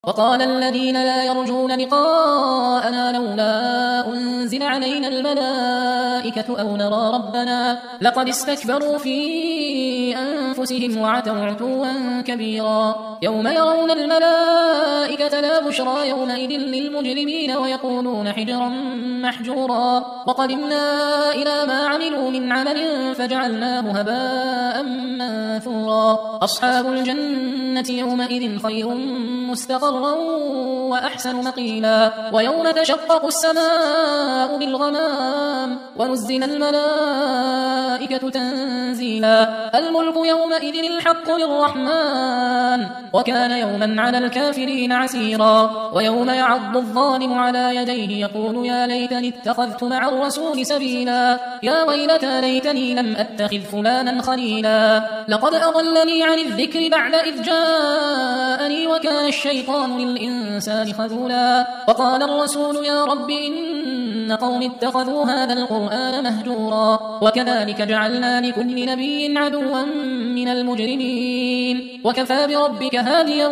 وقال الذين لا يرجون لقاءنا لولا أنزل علينا الملائكة أو نرى ربنا لقد استكبروا في أنفسهم وعتوا عتوا كبيرا يوم يرون الملائكة لا بشرى يومئذ للمجرمين ويقولون حجرا محجورا وقدمنا إلى ما عملوا من عمل فجعلناه هباء منثورا أصحاب الجنة يومئذ خير مستقرا وأحسن مقيلا ويوم تشقق السماء بالغمام ونزل الملائكة تنزيلا الملك يومئذ الحق للرحمن وكان يوما على الكافرين عسيرا ويوم يعض الظالم على يديه يقول يا ليتني اتخذت مع الرسول سبيلا يا ويلتى ليتني لم أتخذ فلانا خليلا لقد أضلني عن الذكر بعد إذ جاءني وكان الشيطان للإنسان خذولا وقال الرسول يا رب إن قوم اتخذوا هذا القرآن مهجورا وكذلك جعلنا لكل نبي عدوا من المجرمين وكفى بربك هاديا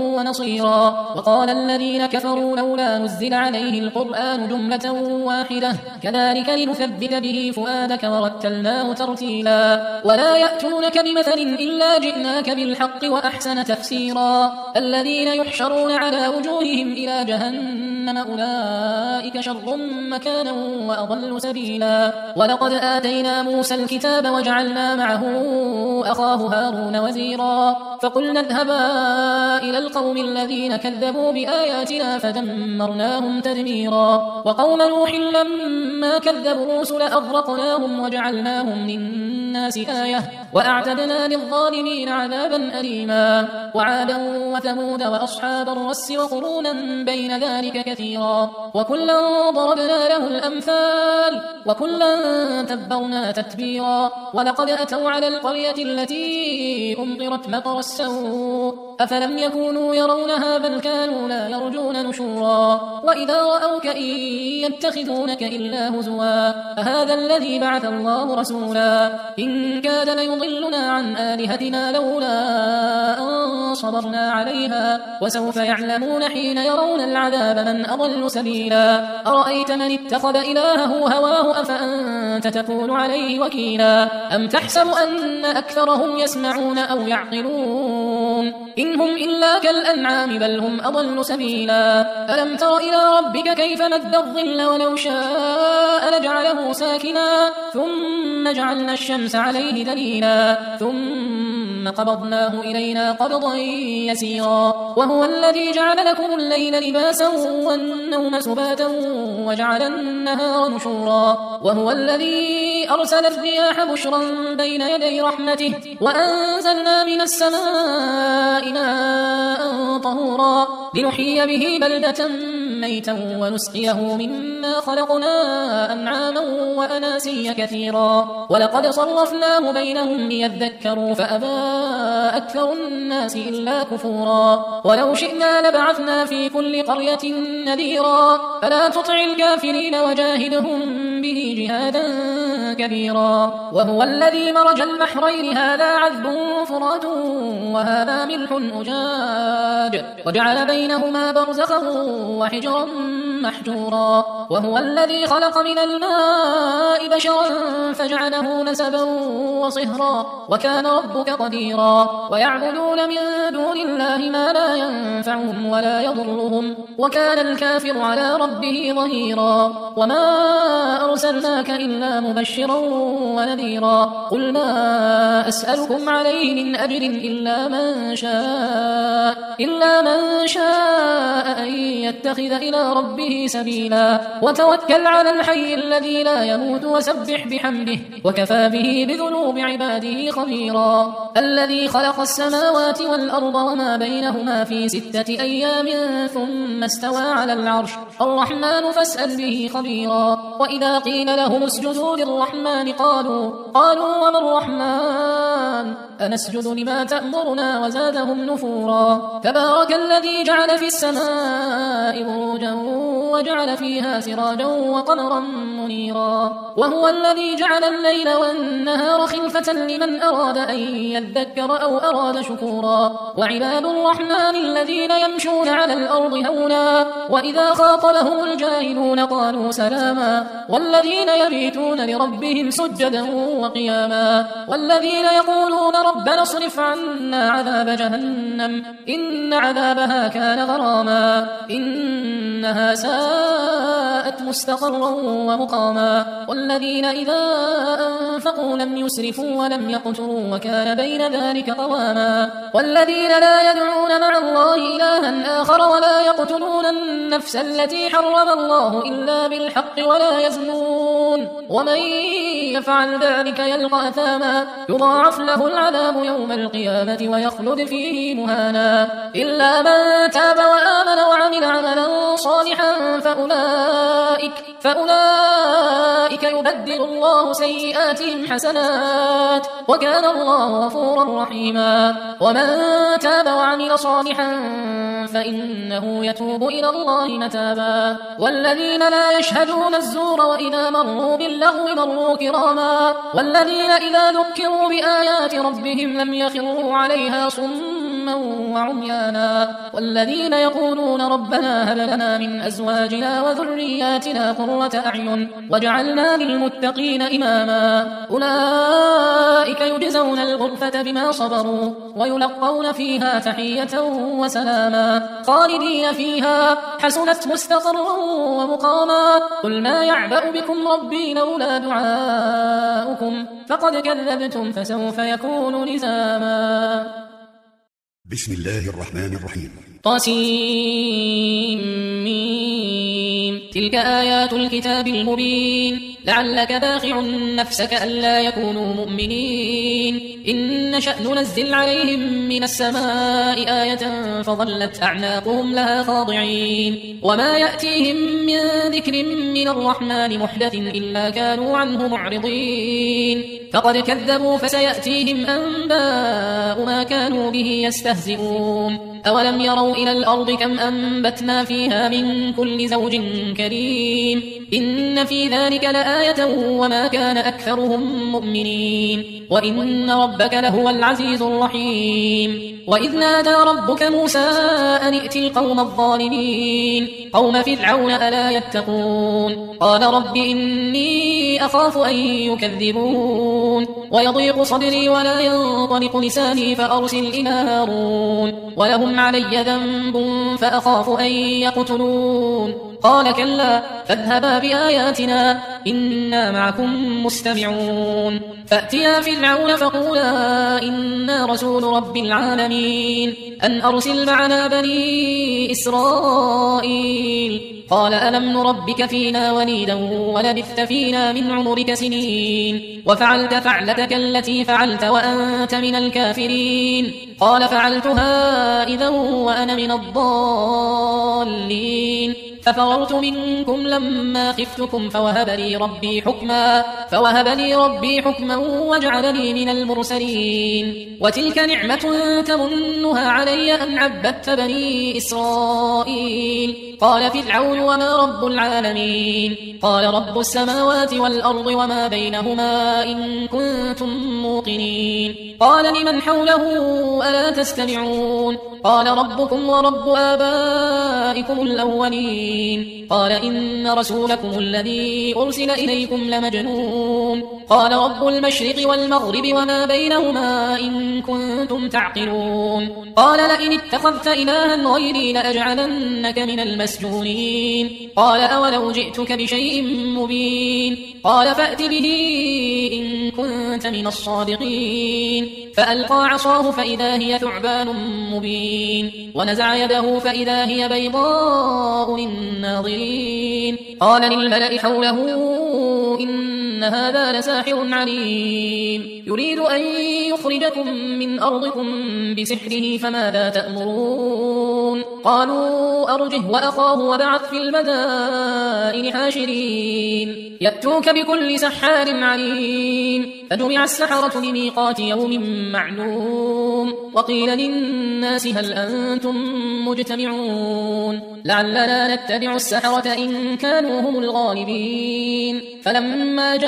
ونصيرا وقال الذين كفروا لولا نزل عليه القرآن جملة واحدة كذلك لنثبت به فؤادك ورتلناه ترتيلا ولا يأتونك بمثل إلا جئناك بالحق وأحسن تفسيرا الذين يحشرون على وجوههم إلى جهنم أولئك شر مكانا وأضل سبيلا ولقد آتينا موسى الكتاب وجعلنا معه أخاه هارون وزيرا فقلنا اذهبا إلى القوم الذين كذبوا بآياتنا فدمرناهم تدميرا وقوم نوح لما كذبوا الرسل أغرقناهم وجعلناهم للناس آية وأعتدنا للظالمين عذابا أليما وعادا وثمود وأصحاب الرس وقرونا بين ذلك كثيرا وكلا ضربنا له الأمثال وكلا تبرنا تتبيرا ولقد أتوا على القرية التي أمطرت مطر السوء أفلم يكونوا يرونها بل كانوا لا يرجون نشورا وإذا رأوك إن يتخذونك إلا هزوا أهذا الذي بعث الله رسولا إن كاد ليضلنا عن آلهتنا لولا أن صبرنا عليها وسوف يعلمون حين يرون العذاب من أضل سبيلا أرأيت من اتخذ إلهه هواه أفأنت تكون عليه وكيلا أم تحسب أن أكثرهم يسمعون أو يعقلون إن هم إلا كالأنعام بل هم أضل سبيلا ألم تر إلى ربك كيف مد الظل ولو شاء لجعله ساكنا ثم جعلنا الشمس عليه دليلا ثم قبضناه إلينا قبضا يسيرا وهو الذي جعل لكم الليل لباسا والنوم سباتا وجعل النهار نشورا وهو الذي أرسل الرياح بشرا بين يدي رحمته وأنزلنا من السماء ماء طهورا لنحيي به بلدة ميتا ونسقيه مما خلقنا أنعاما وأناسيا كثيرا ولقد صرفناه بينهم ليذكروا فأبى أكثر الناس إلا كفورا ولو شئنا لبعثنا في كل قرية نذيرا فلا تطع الكافرين وجاهدهم به جهادا كبيرا وهو الذي مرج البحرين هذا عذب فرات وهذا ملح أجاج وجعل بينهما برزخا وحجرا محجورا وهو الذي خلق من الماء بشرا فجعله نسبا وصهرا وكان ربك قديرا ويعبدون من دون الله ما لا ينفعهم ولا يضرهم وكان الكافر على ربه ظهيرا وما أرسلناك إلا مبشرا ونذيرا قل ما أسألكم عليه من أجر إلا من شاء أن يتخذ إلى ربه سبيلا وتوكل على الحي الذي لا يموت وسبح بحمده وكفى به بذنوب عباده خبيرا الذي خلق السماوات والأرض وما بينهما في 6 أيام ثم استوى على العرش الرحمن فاسأل به خبيرا وإذا قيل لهم اسجدوا للرحمن قالوا وما الرحمن أنسجد لما تأمرنا وزادهم نفورا تبارك الذي جعل في السماء السماء بروجا وجعل فيها سراجا وقمرا منيرا وهو الذي جعل الليل والنهار خلفة لمن أراد أن يذكر أو أراد شكورا وعباد الرحمن الذين يمشون على الأرض هونا وإذا خاطبهم الجاهلون قالوا سلاما والذين يبيتون لربهم سجدا وقياما والذين يقولون ربنا اصرف عنا عذاب جهنم إن عذابها كان غراما إنها ساءت مستقرا ومقاما والذين إذا أنفقوا لم يسرفوا ولم يقتروا وكان بين ذلك قواما والذين لا يدعون مع الله إلها آخر ولا يقتلون النفس التي حرم الله إلا بالحق ولا يزنون ومن يفعل ذلك يلقى أثاما يضاعف له العذاب يوم القيامة ويخلد فيه مهانا إلا من تاب وآمن وعمل عملا صالحا فأولئك يبدل الله سيئاتهم حسنات وكان الله غفورا رحيما ومن تاب وعمل صالحا فإنه يتوب إلى الله متابا والذين لا يشهدون الزور وإذا مروا باللغو مروا كراما والذين إذا ذكروا بآيات ربهم لم يخروا عليها صما وعميانا والذين يقولون ربنا هب لنا من أزواجنا وذرياتنا قرة أعين واجعلنا للمتقين إماما أولئك يجزون الغرفة بما صبروا ويلقون فيها تحية وسلاما خالدين فيها حسنت مستقرا ومقاما قل ما يعبأ بكم ربي لولا دعاؤكم فقد كذبتم فسوف يكون لزاما بسم الله الرحمن الرحيم طاسيم تلك آيات الكتاب المبين لعلك باخع نفسك ألا يكونوا مؤمنين إن نشأ ننزل عليهم من السماء آية فظلت أعناقهم لها خاضعين وما يأتيهم من ذكر من الرحمن محدث إلا كانوا عنه معرضين فقد كذبوا فسيأتيهم أنباء ما كانوا به يستهزئون أولم يروا إلى الأرض كم أنبتنا فيها من كل زوج كريم إن في ذلك لآية وما كان أكثرهم مؤمنين وإن ربك لهو العزيز الرحيم وإذ نادى ربك موسى أن ائت القوم الظالمين قوم فرعون ألا يتقون قال رب إني أخاف أن يكذبون ويضيق صدري ولا ينطلق لساني فأرسل إلى هارون ولهم علي ذنب فأخاف أن يقتلون قال كلا فاذهبا بآياتنا إنا معكم مستمعون فأتيا فرعون فقولا إنا رسول رب العالمين أن أرسل معنا بني إسرائيل قال ألم نربك فينا وليدا ولبثت فينا من عمرك سنين وفعلت فعلتك التي فعلت وأنت من الكافرين قال فعلتها إذا وأنا من الضالين ففررت منكم لما خفتكم فوهب لي ربي حكما وجعلني من المرسلين وتلك نعمة تمنها علي أن عبدت بني إسرائيل قال فرعون وما رب العالمين قال رب السماوات والأرض وما بينهما إن كنتم موقنين قال لمن حوله ألا تستمعون قال ربكم ورب آبائكم الأولين قال إن رسولكم الذي أرسل إليكم لمجنون قال رب المشرق والمغرب وما بينهما إن كنتم تعقلون قال لئن اتخذت إلها غيري لأجعلنك من المسجونين قال أولو جئتك بشيء مبين قال فأت به إن كنت من الصادقين فألقى عصاه فإذا هي ثعبان مبين ونزع يده فإذا هي بيضاء للناظرين قال للملأ حوله إن هذا لساحر عليم يريد أن يخرجكم من أرضكم بسحره فماذا تأمرون قالوا أرجه وأخاه وبعث في المدائن حاشرين يأتوك بكل سحار عليم فجمع السحرة لميقات يوم معلوم وقيل للناس هل أنتم مجتمعون لعلنا نتبع السحرة إن كانوا هم الغالبين فلما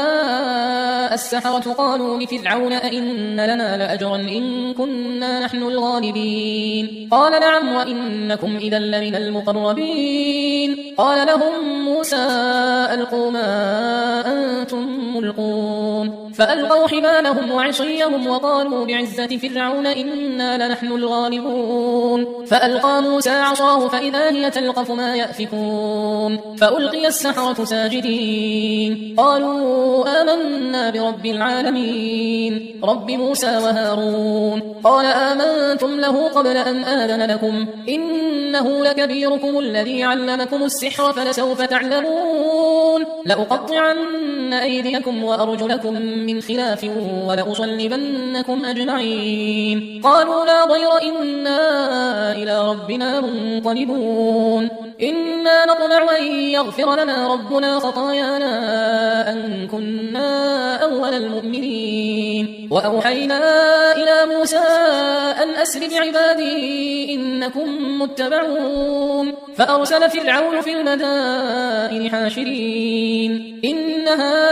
جاء السحرة قالوا لفرعون أئن لنا لأجرا إن كنا نحن الغالبين قال نعم وإنكم إذا لمن المقربين قال لهم موسى ألقوا ما أنتم ملقون فألقوا حبالهم وعصيهم وقالوا بعزة فرعون إنا لنحن الغالبون فألقى موسى عصاه فإذا هي تلقف ما يأفكون فألقي السحرة ساجدين قالوا آمنا برب العالمين رب موسى وهارون قال آمنتم له قبل أن آذن لكم إنه لكبيركم الذي علمكم السحر فلسوف تعلمون لأقطعن أيديكم وأرجلكم من خلاف ولأصلبنكم أجمعين قالوا لا ضير إنا إلى ربنا منقلبون إنا نطمع أن يغفر لنا ربنا خطايانا أن كنا أول المؤمنين وأوحينا إلى موسى أن أسر بعبادي إنكم متبعون فأرسل فرعون في المدائن حاشرين إن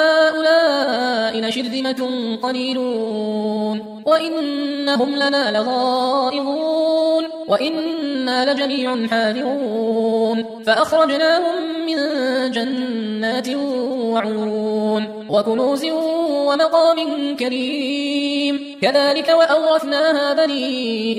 هؤلاء لشرذمة قليلون وإنهم لنا لغائظون وإنا لجميع حاذرون فأخرجناهم من جنات وعيون وكنوز ومقام كريم كذلك وأورثناها بني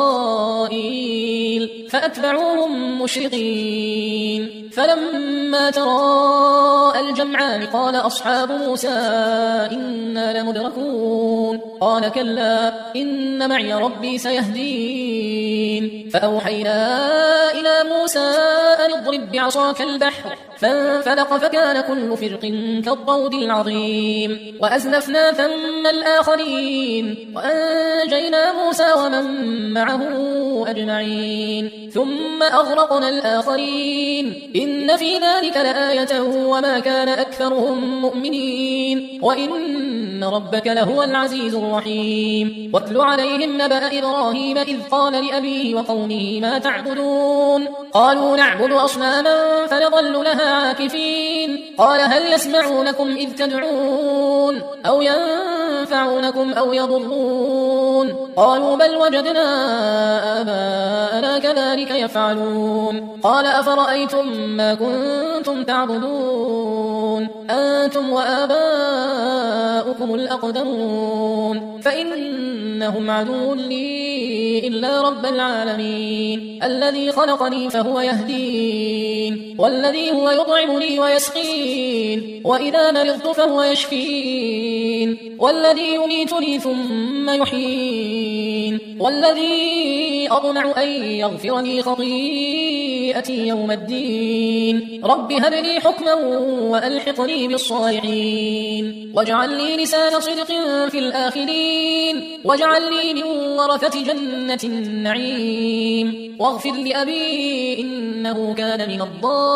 إسرائيل فأتبعوهم مشرقين فلما تراءى الجمعان قال أصحاب موسى إنا لمدركون قال كلا إن معي ربي سيهدين فأوحينا إلى موسى أن اضرب بعصاك البحر فانفلق فكان كل فرق كالطود العظيم وأزلفنا ثم الآخرين وأنجينا موسى ومن معه أجمعين ثم أغرقنا الآخرين إن في ذلك لآية وما كان أكثرهم مؤمنين وإن ربك لهو العزيز الرحيم واتل عليهم نبأ إبراهيم إذ قال لأبيه وقومه ما تعبدون قالوا نعبد أصناما فنظل لها عاكفين قال هل يسمعونكم إذ تدعون أو ينفعونكم أو يضرون قالوا بل وجدنا آباءنا كذلك يفعلون قال أفرأيتم ما كنتم تعبدون أنتم وآباؤكم الأقدمون فإنهم عدو لي إلا رب العالمين الذي خلقني فهو يهدين والذي هو يطعمني ويسقين وإذا مرضت فهو يشفين والذي يميتني ثم يحيين والذي أطمع أن يغفر لي خطيئتي يوم الدين رب هب لي حكما وألحقني بالصالحين واجعل لي لسان صدق في الآخرين واجعل لي من ورثة جنة النعيم واغفر لأبي إنه كان من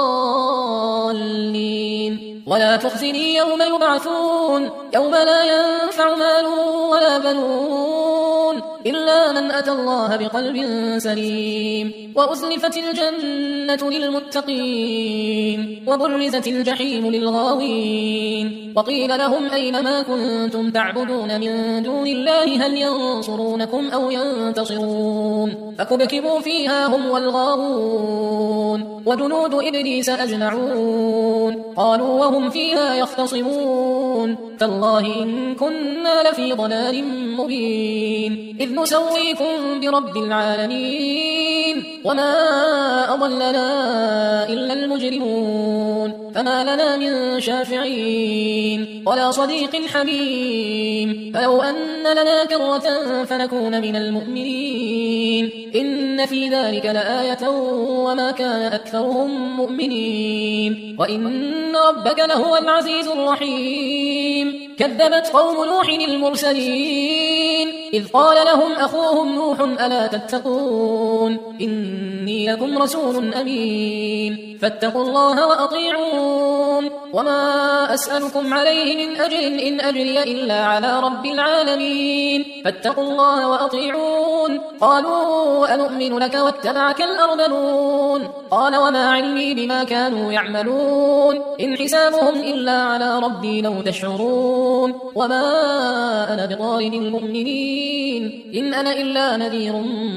الضالين ولا تخزني يوم يبعثون يوم لا ينفع مال ولا بنون إلا من أتى الله بقلب سليم وأزلفت الجنة للمتقين وبرزت الجحيم للغاوين وقيل لهم أين ما كنتم تعبدون من دون الله هل ينصرونكم أو ينتصرون فكبكبوا فيها هم والغاوون وجنود إبليس أجمعون قالوا وهم فيها يختصمون تالله إن كنا لفي ضلال مبين إذ نسويكم برب العالمين وما أضلنا إلا المجرمون فما لنا من شافعين ولا صديق حميم فلو أن لنا كرة فنكون من المؤمنين إن في ذلك لآية وما كان أكثرهم مؤمنين وإن ربك لهو العزيز الرحيم كذبت قوم نوح المرسلين إذ قال لهم أخوهم نوح ألا تتقون إني لكم رسول أمين فاتقوا الله وأطيعون وما أسألكم عليه من أجر إن أجري إلا على رب العالمين فاتقوا الله وأطيعون قالوا أنؤمن لك واتبعك الأرذلون قال وما علمي بما كانوا يعملون إن حسابهم إلا على ربي لو تشعرون وما أنا بطارد المؤمنين إن أنا إلا نذير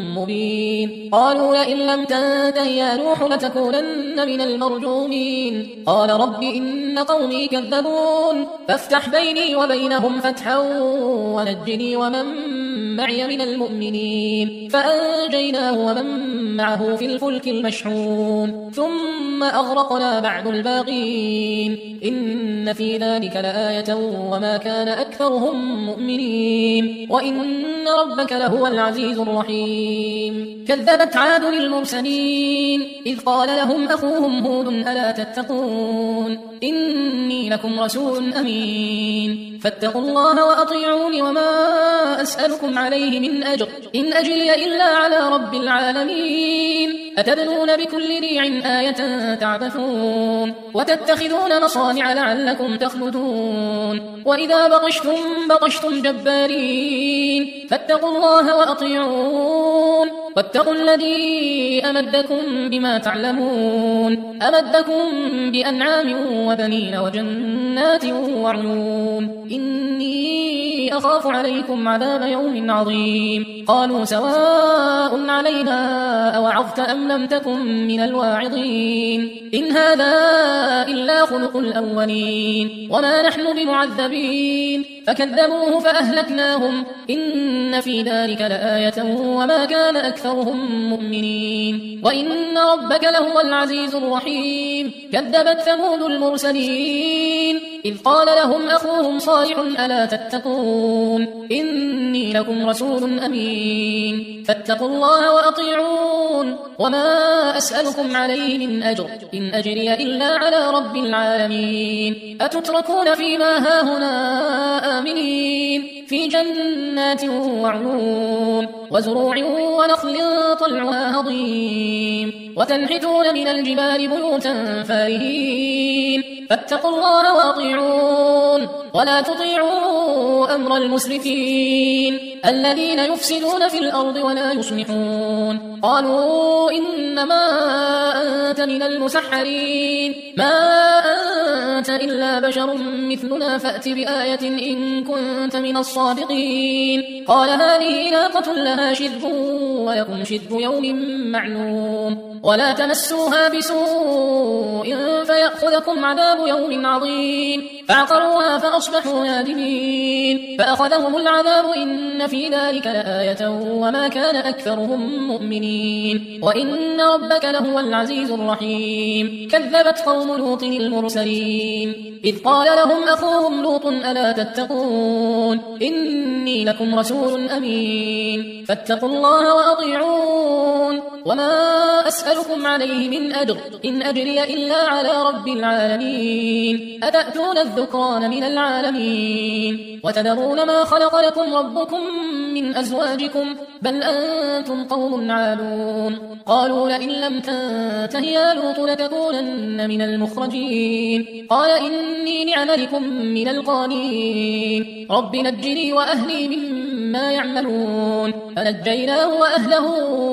مبين قالوا لئن لم تنته يا نوح لتكونن من المرجومين قال رب إن قومي كذبون فافتح بيني وبينهم فتحا ونجني ومن معي من المؤمنين فأنجيناه ومن معه في الفلك المشحون ثم أغرقنا بعد الباقين إن في ذلك لآية وما كان أكثرهم مؤمنين وإن ربك لهو العزيز الرحيم كذبت عاد المرسلين إذ قال لهم أخوهم هود ألا تتقون إني لكم رسول أمين فاتقوا الله وأطيعون وما أسألكم عليه من أجر إن أجري إلا على رب العالمين أتبنون بكل ريع آية تعبثون وتتخذون مصانع لعلكم تخلدون وإذا بطشتم جبارين فاتقوا الله وأطيعون واتقوا الذي أمدكم بما تعلمون أمدكم بأنعام وبنين وجنات وعيون إني أخاف عليكم عذاب يوم عظيم قالوا سواء علينا أوعظت أم لم تكن من الواعظين إن هذا إلا خلق الأولين وما نحن بمعذبين فكذبوه فأهلكناهم إن في ذلك لآية وما كان أكثرهم مؤمنين وإن ربك لهو العزيز الرحيم كذبت ثمود المرسلين إذ قال لهم أخوهم صالح ألا تتقون إني لكم رسول أمين فاتقوا الله وأطيعون وما أسألكم عليه من أجر إن أجري إلا على رب العالمين أتتركون فيما هاهنا آمنين في جنات وعيون وزروع ونخل طلعها هضيم وتنحتون من الجبال بيوتا فارهين فاتقوا الله وأطيعون ولا تطيعوا أمر المسرفين الذين يفسدون في الأرض ولا يصلحون قالوا إنما أنت من المسحرين ما أنت إلا بشر مثلنا فأت بآية إن كنت من الصادقين قال هذه ناقة لها شرب ولكم شرب يوم معلوم ولا تمسوها بسوء فيأخذكم عذاب يوم عظيم فعقروها فأصبحوا نادمين فأخذهم العذاب إن في ذلك لآية وما كان أكثرهم مؤمنين وإن ربك لهو العزيز الرحيم كذبت قوم لوط المرسلين إذ قال لهم أخوهم لوط ألا تتقون إني لكم رسول أمين فاتقوا الله وأطيعون وما أسألكم عليه من أجر إن أجري إلا على رب العالمين أتأتون الذكران من العالمين وتذرون ما خلق لكم ربكم من أزواجكم بل أنتم قوم عادون قالوا لئن لم تنته يا لوط لتكونن من المخرجين قال إني لعملكم من القانين رب نجني وأهلي مما يعملون فنجيناه وأهله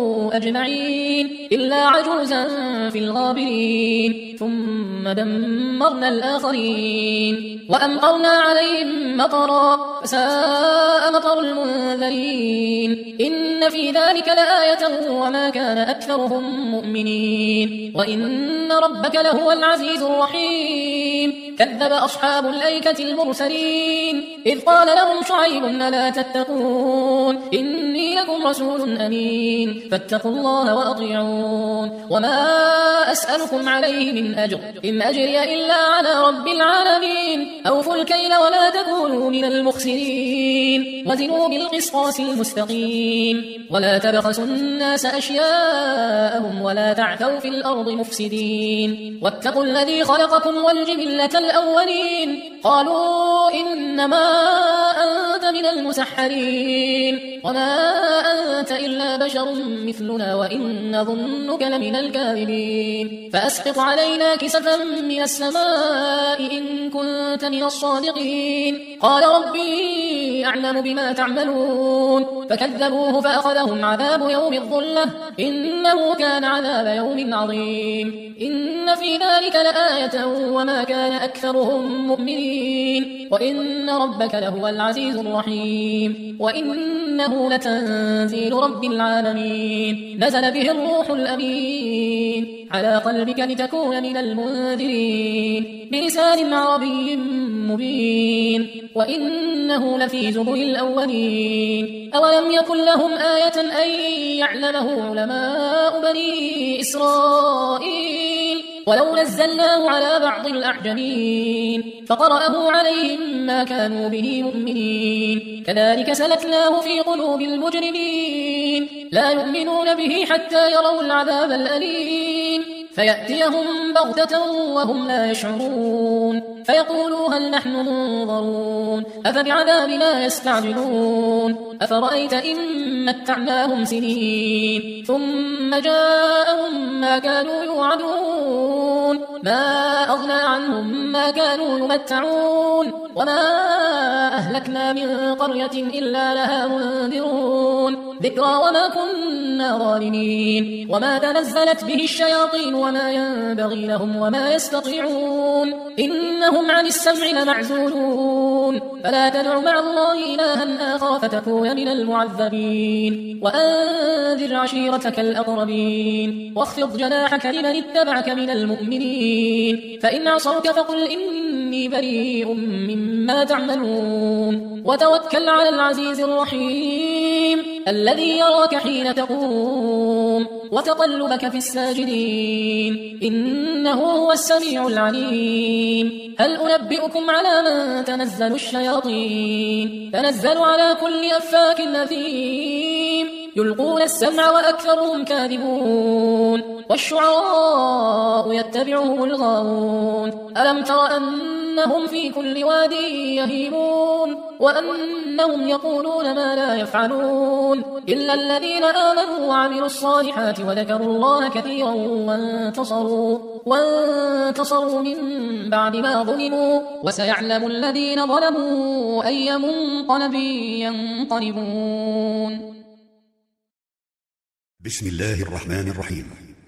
أجمعين إلا عجوزا في الغابرين ثم دمرنا الآخرين وأمطرنا عليهم مطرا فساء مطر المنذرين إن في ذلك لآية وما كان أكثرهم مؤمنين وإن ربك لهو العزيز الرحيم كذب أصحاب الأيكة المرسلين إذ قال لهم شعيب ألا تتقون إني لكم رسول أمين فاتقوا فاتقوا الله وأطيعون وما أسألكم عليه من أجر إن أجري إلا على رب العالمين أوفوا الكيل ولا تكونوا من المخسرين وزنوا بالقسطاس المستقيم ولا تبخسوا الناس أشياءهم ولا تعثوا في الأرض مفسدين واتقوا الذي خلقكم والجبلة الأولين قالوا إنما أنت من المسحرين وما أنت إلا بشر مثلنا وإن ظنك لمن الكاذبين فأسقط علينا كسفا من السماء إن كنت من الصادقين قال ربي أعلم بما تعملون فكذبوه فأخذهم عذاب يوم الظلة إنه كان عذاب يوم عظيم إن في ذلك لآية وما كان أكثرهم مؤمنين وإن ربك لهو العزيز الرحيم وإنه لتنزيل رب العالمين نزل به الروح الأمين على قلبك لتكون من المنذرين بلسان عربي مبين وإنه لفي زبر الأولين أولم يكن لهم آية أن يعلمه علماء بني إسرائيل ولو نزلناه على بعض الأعجمين فقرأه عليهم ما كانوا به مؤمنين كذلك سلكناه في قلوب المجرمين لا يؤمنون به حتى يروا العذاب الأليم فيأتيهم بغتة وهم لا يشعرون فيقولوا هل نحن منظرون أفبعذابنا يستعجلون أفرأيت إن متعناهم سنين ثم جاءهم ما كانوا يوعدون ما أغنى عنهم ما كانوا يمتعون وما أهلكنا من قرية إلا لها منذرون ذكرى وما كنا ظالمين وما تنزلت به الشياطين وما ينبغي لهم وما يستطيعون إنهم عن السمع لمعزولون فلا تدع مع الله إلها آخر فتكون من المعذبين وأنذر عشيرتك الأقربين واخفض جناحك لمن اتبعك من المؤمنين فإن عصوك فقل إني بريء مما تعملون وتوكل على العزيز الرحيم الذي يراك حين تقوم وتقلبك في الساجدين إنه هو السميع العليم هل أنبئكم على من تنزل الشياطين تنزل على كل أفاك أثيم يلقون السمع وأكثرهم كاذبون والشعراء يتبعهم الغاوون ألم تر أنهم في كل واد يهيمون وأنهم يقولون ما لا يفعلون إلا الذين آمنوا وعملوا الصالحات وذكروا الله كثيرا وانتصروا من بعد ما ظلموا وسيعلم الذين ظلموا أي منقلب ينقلبون بسم الله الرحمن الرحيم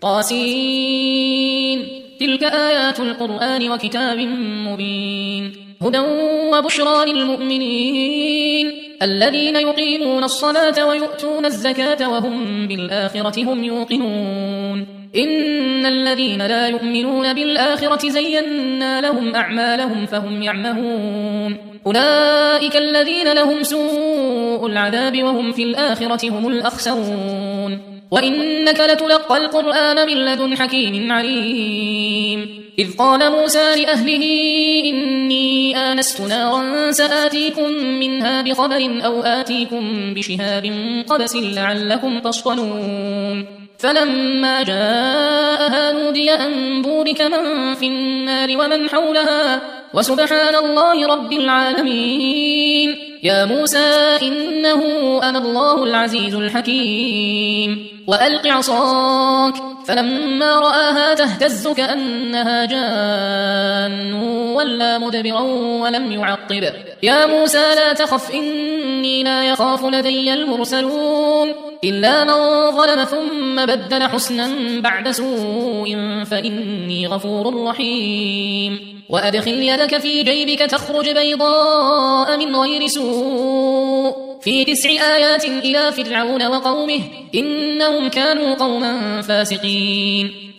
طاسين تلك آيات القرآن وكتاب مبين هدى وبشرى للمؤمنين الذين يقيمون الصلاة ويؤتون الزكاة وهم بالآخرة هم يوقنون إن الذين لا يؤمنون بالآخرة زينا لهم أعمالهم فهم يعمهون أولئك الذين لهم سوء العذاب وهم في الآخرة هم الأخسرون وإنك لتلقى القرآن من لدن حكيم عليم إذ قال موسى لأهله إني آنست نارا سآتيكم منها بخبر أو آتيكم بشهاب قبس لعلكم تصطلون فلما جاءها نودي أن بورك من في النار ومن حولها وسبحان الله رب العالمين يا موسى إنه أنا الله العزيز الحكيم وألق عصاك فلما رآها تهتز كأنها جان ولا مدبرا ولم يعقب يا موسى لا تخف إني لا يخاف لدي المرسلون إلا من ظلم ثم بدل حسنا بعد سوء فإني غفور رحيم وأدخل يدك في جيبك تخرج بيضاء من غير سوء في 9 آيات إلى فرعون وقومه إنهم كانوا قوما فاسقين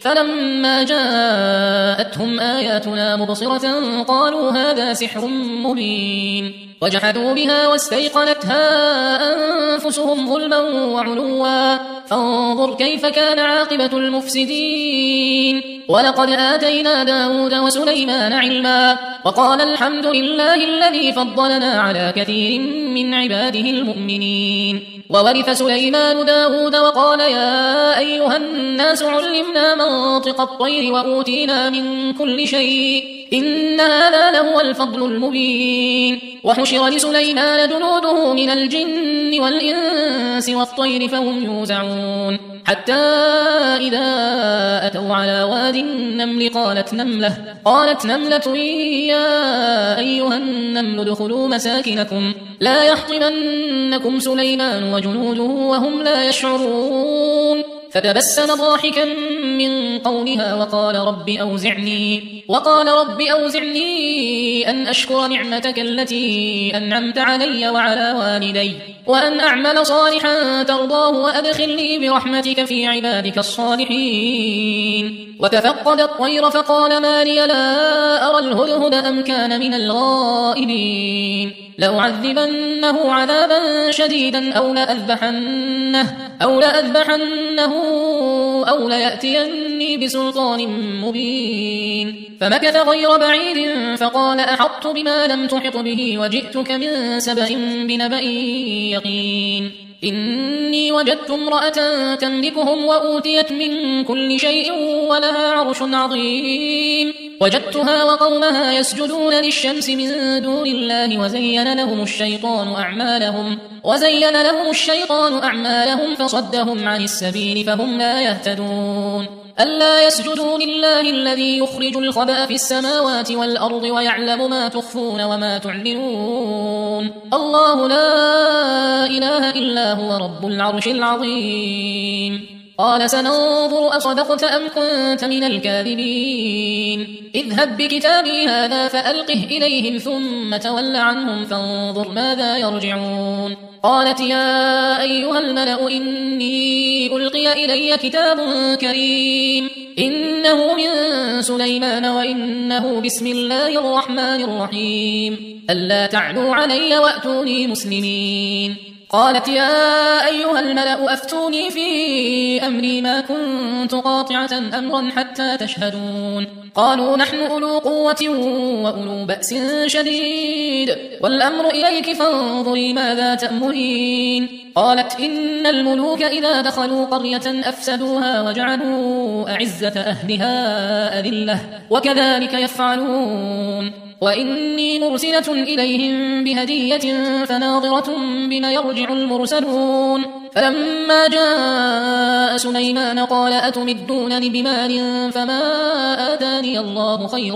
فلما جاءتهم آياتنا مبصرة قالوا هذا سحر مبين وجحدوا بها واستيقنتها أنفسهم ظلما وعلوا فانظر كيف كان عاقبة المفسدين ولقد آتينا داود وسليمان علما وقال الحمد لله الذي فضلنا على كثير من عباده المؤمنين وورث سليمان داود وقال يا أيها الناس علمنا منطق الطير وأوتينا من كل شيء إن هذا لهو الفضل المبين وحشر لسليمان جنوده من الجن والإنس والطير فهم يوزعون حتى إذا أتوا على واد النمل قالت نملة يا أيها النمل ادخلوا مساكنكم لا يحطمنكم سليمان وجنوده وهم لا يشعرون فتبسم ضاحكا من قولها وقال رب أوزعني أن أشكر نعمتك التي أنعمت علي وعلى والدي وأن أعمل صالحا ترضاه وأدخلني برحمتك في عبادك الصالحين وتفقد الطير فقال ما لي لا أرى الهدهد أم كان من الغائبين لأعذبنه عذابا شديدا أو لأذبحنه أو ليأتيني بسلطان مبين فمكث غير بعيد فقال أحطت بما لم تحط به وجئتك من سبأ بنبأ يقين إني وجدت امرأة تملكهم وأوتيت من كل شيء ولها عرش عظيم وجدتها وقومها يسجدون للشمس من دون الله وزين لهم الشيطان أعمالهم فصدهم عن السبيل فهم لا يهتدون ألا يسجدوا لله الذي يخرج الخبأ في السماوات والأرض ويعلم ما تخفون وما تعلنون الله لا إله إلا هو رب العرش العظيم قال سننظر أصدقت أم كنت من الكاذبين اذهب بكتابي هذا فألقه إليهم ثم تول عنهم فانظر ماذا يرجعون قالت يا أيها الملأ إني ألقي إلي كتاب كريم إنه من سليمان وإنه بسم الله الرحمن الرحيم ألا تعلوا علي وأتوني مسلمين قالت يا أيها الملأ أفتوني في أمري ما كنت قاطعة أمرا حتى تشهدون قالوا نحن أولو قوة وأولو بأس شديد والأمر إليك فانظري ماذا تأمرين قالت إن الملوك إذا دخلوا قرية أفسدوها وجعلوا أعزة أهلها أذلة وكذلك يفعلون وإني مرسلة إليهم بهدية فناظرة بما يرجع المرسلون فلما جاء سليمان قال أتمدونني بمال فما آتاني الله خير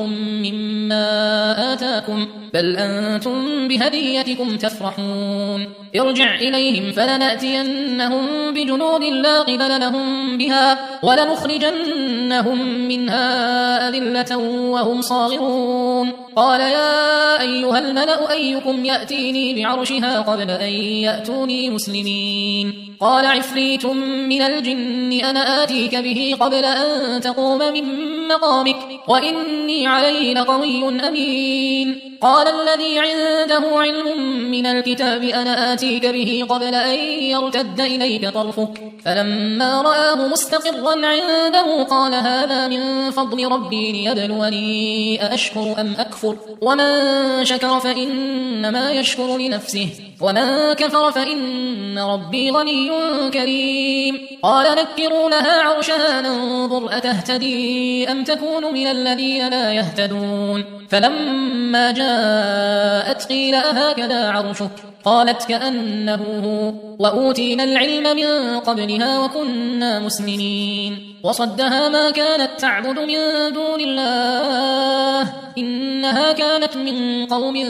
مما آتاكم بل أنتم بهديتكم تفرحون ارجع إليهم فلنأتينهم بجنود لا قبل لهم بها ولنخرجنهم منها أذلة وهم صاغرون قال يا أيها الملأ أيكم يأتيني بعرشها قبل أن يأتوني مسلمين قال عفريت من الجن أنا آتيك به قبل أن تقوم من مقامك وإني عليه لقوي أمين قال الذي عنده علم من الكتاب أنا آتيك به قبل أن يرتد إليك طرفك فلما رآه مستقرا عنده قال هذا من فضل ربي ليبلوني أأشكر أم أكفر ومن شكر فإنما يشكر لنفسه ومن كفر فإن ربي غني كريم قال نكروا لها عرشها ننظر أتهتدي أم تكون من الذين لا يهتدون فلما جاءت قيل أهكذا عرشك قالت كأنه هو وأوتينا العلم من قبلها وكنا مسلمين وصدها ما كانت تعبد من دون الله إنها كانت من قوم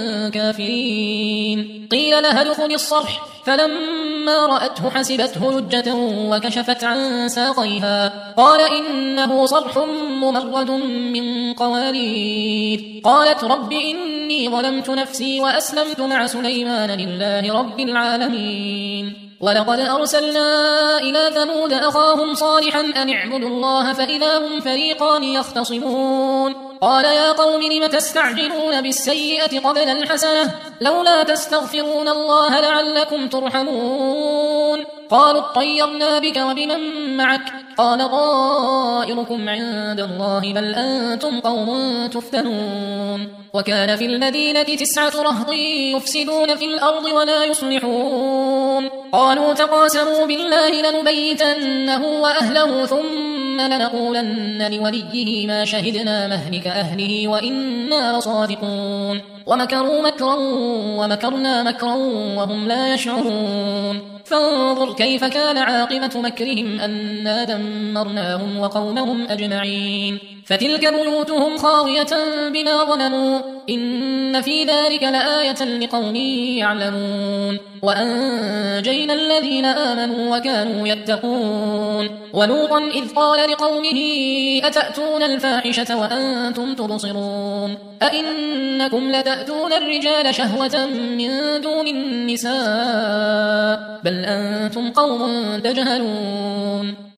كافرين قيل لها ادخلي الصرح فلما رأته حسبته لجة وكشفت عن ساقيها قال إنه صرح ممرد من قوارير قالت رب إني ظلمت نفسي وأسلمت مع سليمان لله رب العالمين ولقد أرسلنا إلى ثمود أخاهم صالحا أن اعبدوا الله فإذا هم فريقان يختصمون قال يا قوم لم تستعجلون بالسيئة قبل الحسنة لولا تستغفرون الله لعلكم ترحمون قالوا اطيرنا بك وبمن معك قال طائركم عند الله بل أنتم قوم تفتنون وكان في المدينة 9 رهط يفسدون في الأرض ولا يصلحون قالوا تقاسموا بالله لنبيتنه وأهله ثم لنقولن لوليه ما شهدنا مهلك أهله وإنا لصادقون ومكروا مكرا ومكرنا مكرا وهم لا يشعرون فانظر كيف كان عاقبة مكرهم أنا دمرناهم وقومهم أجمعين فتلك بيوتهم خاوية بما ظلموا إن في ذلك لآية لقوم يعلمون وأنجينا الذين آمنوا وكانوا يتقون ولوطا إذ قال لقومه أتأتون الفاحشة وأنتم تبصرون أئنكم لتأتون الرجال شهوة من دون النساء بل أنتم قوم تجهلون